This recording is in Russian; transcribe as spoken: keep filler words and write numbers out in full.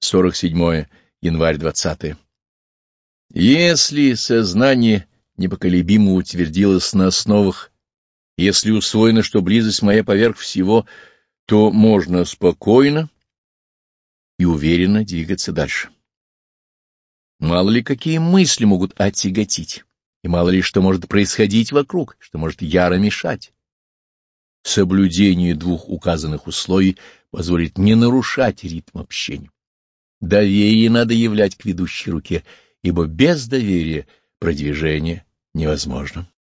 сорок седьмое январь двадцатое. Если сознание непоколебимо утвердилось на основах, если усвоено, что близость моя поверх всего, то можно спокойно и уверенно двигаться дальше. Мало ли какие мысли могут отяготить, и мало ли что может происходить вокруг, что может яро мешать. Соблюдение двух указанных условий позволит не нарушать ритм общения. Доверие надо являть к ведущей руке, ибо без доверия продвижение невозможно.